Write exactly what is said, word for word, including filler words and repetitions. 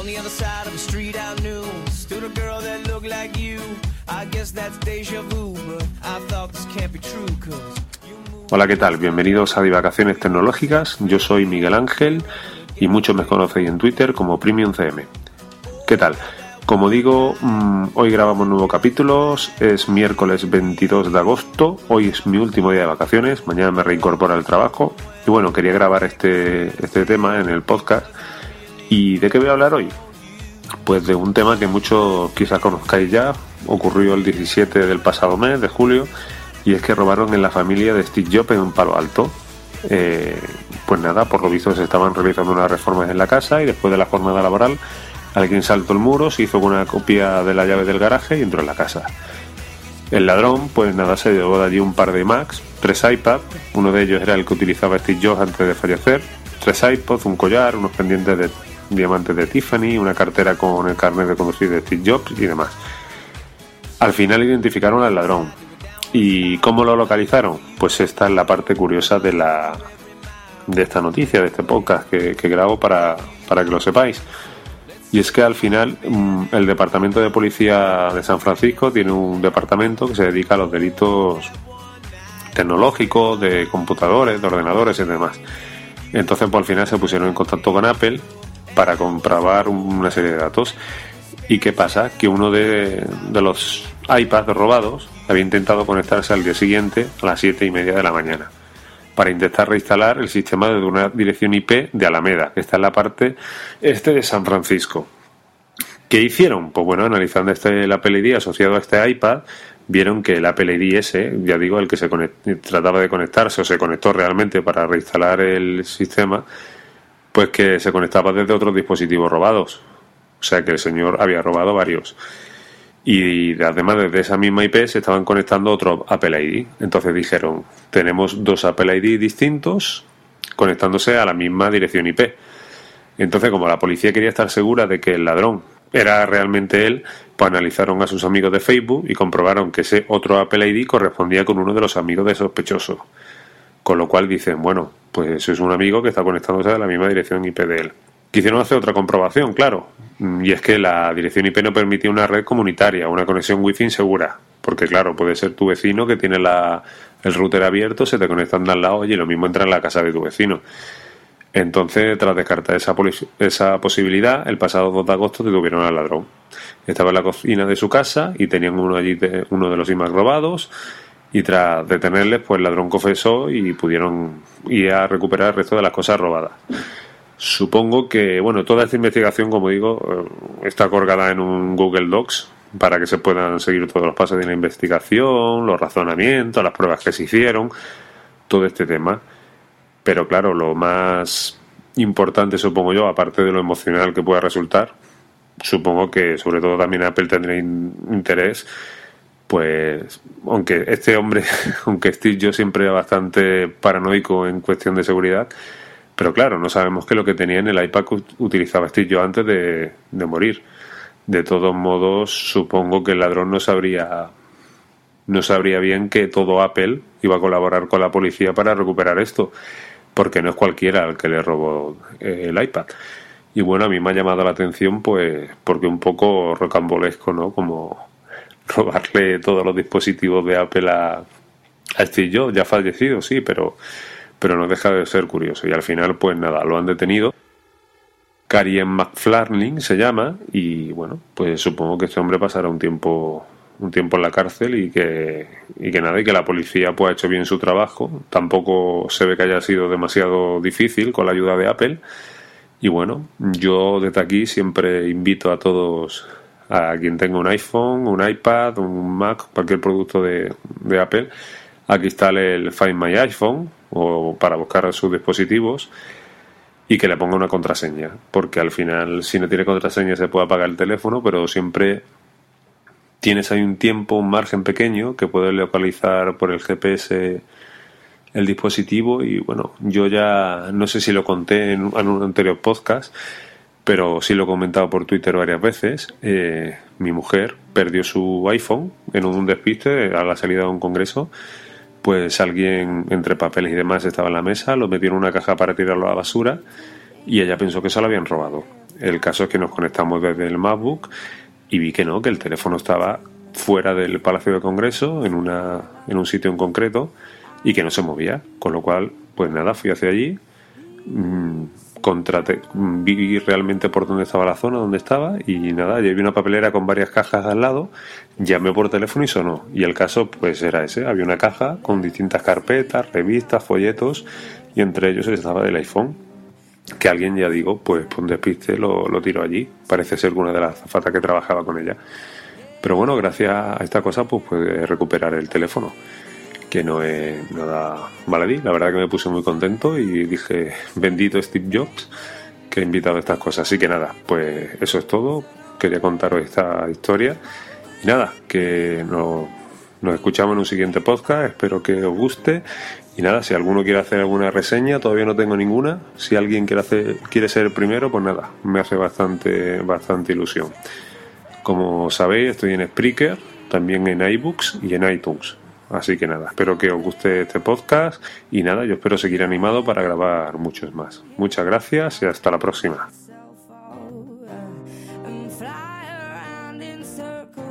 On the other side of the street I knew stood a girl that looked like you. I guess that's deja vu, but I thought this can't be true, 'cause Hola, ¿qué tal? Bienvenidos a Divagaciones Tecnológicas. Yo soy Miguel Ángel y muchos me conocéis en Twitter como Premium C M. ¿Qué tal? Como digo, mmm, hoy grabamos nuevos capítulos. Es miércoles veintidós de agosto. Hoy es mi último día de vacaciones. Mañana me reincorporo al trabajo. Y bueno, quería grabar este, este tema en el podcast. ¿Y de qué voy a hablar hoy? Pues de un tema que muchos quizás conozcáis ya. Ocurrió el diecisiete del pasado mes, de julio. Y es que robaron en la familia de Steve Jobs en Palo Alto. Eh, pues nada, por lo visto se estaban realizando unas reformas en la casa y después de la jornada laboral alguien saltó el muro, se hizo con una copia de la llave del garaje y entró en la casa. El ladrón, pues nada, se llevó de allí un par de Macs, tres iPads, uno de ellos era el que utilizaba Steve Jobs antes de fallecer, tres iPods, un collar, unos pendientes de diamantes de Tiffany, una cartera con el carnet de conducir de Steve Jobs y demás. Al final identificaron al ladrón. ¿Y cómo lo localizaron? Pues esta es la parte curiosa de la de esta noticia, de este podcast que, que grabo para, para que lo sepáis. Y es que al final el Departamento de Policía de San Francisco tiene un departamento que se dedica a los delitos tecnológicos, de computadores, de ordenadores y demás. Entonces pues al final se pusieron en contacto con Apple para comprobar una serie de datos. ¿Y qué pasa? Que uno de, de los iPads robados había intentado conectarse al día siguiente a las siete y media de la mañana para intentar reinstalar el sistema de una dirección I P de Alameda, que está en la parte este de San Francisco. ¿Qué hicieron? Pues bueno, analizando este, el Apple I D asociado a este iPad, vieron que el Apple I D ese, ya digo, el que se conect, trataba de conectarse o se conectó realmente para reinstalar el sistema, pues que se conectaba desde otros dispositivos robados. O sea que el señor había robado varios. Y además desde esa misma I P se estaban conectando otros Apple I D. Entonces dijeron, tenemos dos Apple I D distintos conectándose a la misma dirección I P. Entonces, como la policía quería estar segura de que el ladrón era realmente él, pues analizaron a sus amigos de Facebook y comprobaron que ese otro Apple I D correspondía con uno de los amigos de sospechoso. Con lo cual dicen, bueno, pues eso es un amigo que está conectándose a la misma dirección I P de él. Quisieron hacer otra comprobación, claro, y es que la dirección I P no permitía una red comunitaria, una conexión wifi segura, porque claro, puede ser tu vecino que tiene la, el router abierto, se te conectan de al lado y lo mismo entra en la casa de tu vecino. Entonces, tras descartar esa, esa posibilidad, el pasado dos de agosto detuvieron al ladrón. Estaba en la cocina de su casa y tenían uno allí de, uno de los iMacs robados, y tras detenerles, pues el ladrón confesó y pudieron ir a recuperar el resto de las cosas robadas. Supongo que, bueno, toda esta investigación, como digo, está colgada en un Google Docs para que se puedan seguir todos los pasos de la investigación, los razonamientos, las pruebas que se hicieron, todo este tema. Pero claro, lo más importante, supongo yo, aparte de lo emocional que pueda resultar, supongo que sobre todo también Apple tendrá interés, pues, aunque este hombre, aunque Steve Jobs siempre era bastante paranoico en cuestión de seguridad, pero claro, no sabemos qué es lo que tenía en el iPad que utilizaba Steve Jobs antes de, de morir. De todos modos, supongo que el ladrón no sabría, no sabría bien que todo Apple iba a colaborar con la policía para recuperar esto, porque no es cualquiera el que le robó el iPad. Y bueno, a mí me ha llamado la atención, pues, porque un poco rocambolesco, ¿no? Como robarle todos los dispositivos de Apple a, a Steve Jobs, ya fallecido, sí, pero... pero no deja de ser curioso. Y al final, pues nada, lo han detenido. Karien McFarlane se llama, y bueno, pues supongo que este hombre pasará un tiempo un tiempo en la cárcel y que y que nada, y que la policía pues ha hecho bien su trabajo. Tampoco se ve que haya sido demasiado difícil con la ayuda de Apple. Y bueno, yo desde aquí siempre invito a todos, a quien tenga un iPhone, un iPad, un Mac, cualquier producto de, de Apple, a que instale el Find My iPhone o para buscar sus dispositivos y que le ponga una contraseña, porque al final si no tiene contraseña se puede apagar el teléfono, pero siempre tienes ahí un tiempo, un margen pequeño que puedes localizar por el G P S el dispositivo. Y bueno, yo ya no sé si lo conté en, en un anterior podcast, pero sí lo he comentado por Twitter varias veces. Eh, mi mujer perdió su iPhone en un despiste a la salida de un congreso. Pues alguien, entre papeles y demás, estaba en la mesa, lo metió en una caja para tirarlo a la basura y ella pensó que se lo habían robado. El caso es que nos conectamos desde el MacBook y vi que no, que el teléfono estaba fuera del Palacio de Congreso, en, una, en un sitio en concreto, y que no se movía. Con lo cual, pues nada, fui hacia allí, mmm, contraté, vi realmente por dónde estaba la zona, dónde estaba, y nada, ya vi una papelera con varias cajas al lado, llamé por teléfono y sonó. Y el caso, pues era ese, había una caja con distintas carpetas, revistas, folletos, y entre ellos estaba el iPhone. Que alguien, ya digo, pues por un despiste lo, lo tiró allí. Parece ser una de las azafatas que trabajaba con ella. Pero bueno, gracias a esta cosa pues pude recuperar el teléfono, que no es nada baladí. La verdad que me puse muy contento y dije, bendito Steve Jobs, que ha invitado a estas cosas. Así que nada, pues eso es todo. Quería contaros esta historia. Y nada, que nos, nos escuchamos en un siguiente podcast. Espero que os guste. Y nada, si alguno quiere hacer alguna reseña, todavía no tengo ninguna. Si alguien quiere hacer, quiere ser el primero, pues nada, me hace bastante, bastante ilusión. Como sabéis, estoy en Spreaker, también en iBooks y en iTunes. Así que nada, espero que os guste este podcast y nada, yo espero seguir animado para grabar muchos más. Muchas gracias y hasta la próxima.